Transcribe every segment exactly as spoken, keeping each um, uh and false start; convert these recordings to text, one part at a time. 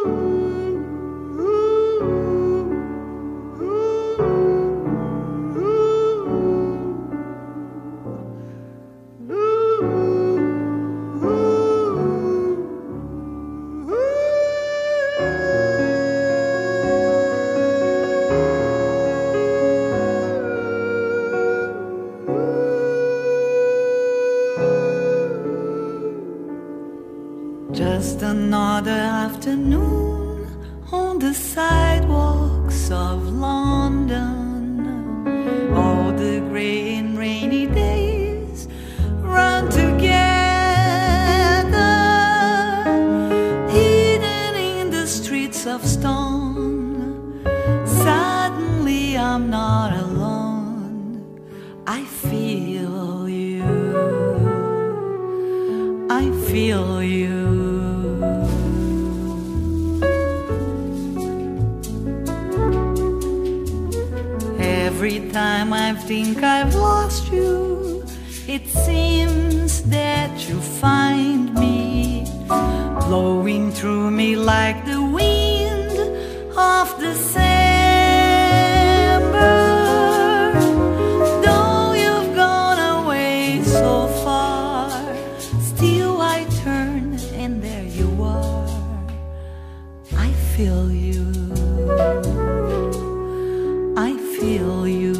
Just another afternoon on the sidewalks of London. All the grey and rainy days run together, hidden in the streets of stone. Suddenly I'm not alone. I feel you. I feel you. Every time I think I've lost you, it seems that you find me, blowing through me like the wind of December. Though you've gone away so far, still I turn and there you are. I feel you. I feel you.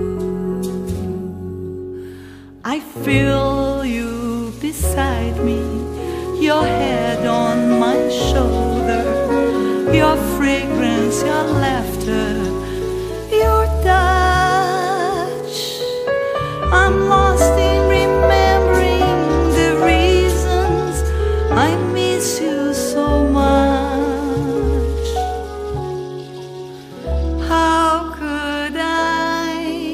I feel you beside me, your head on my shoulder, your fragrance, your laughter, your touch. I'm lost in remembering the reasons I miss you so much. How could I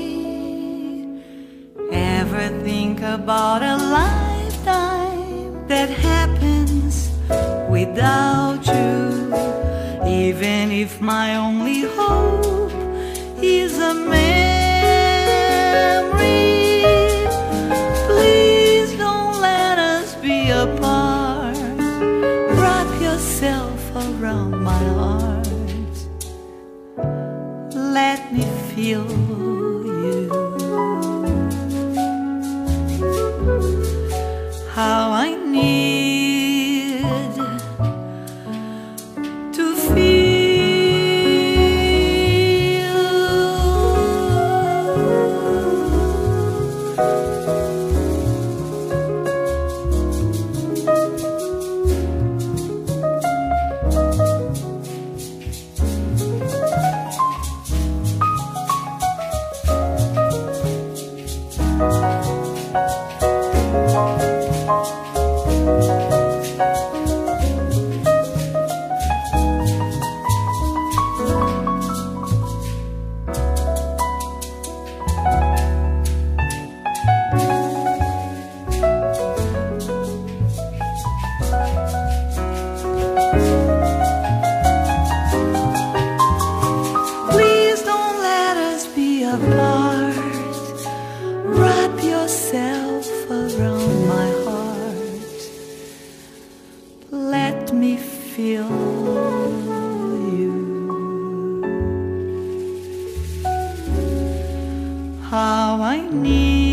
ever think about a lifetime that happens without you? Even if my only hope is a memory, please don't let us be apart. Wrap yourself around my heart. Let me feel you. How I need to feel. Please don't let us be apart. Wrap yourself around my heart. Let me feel you. How I need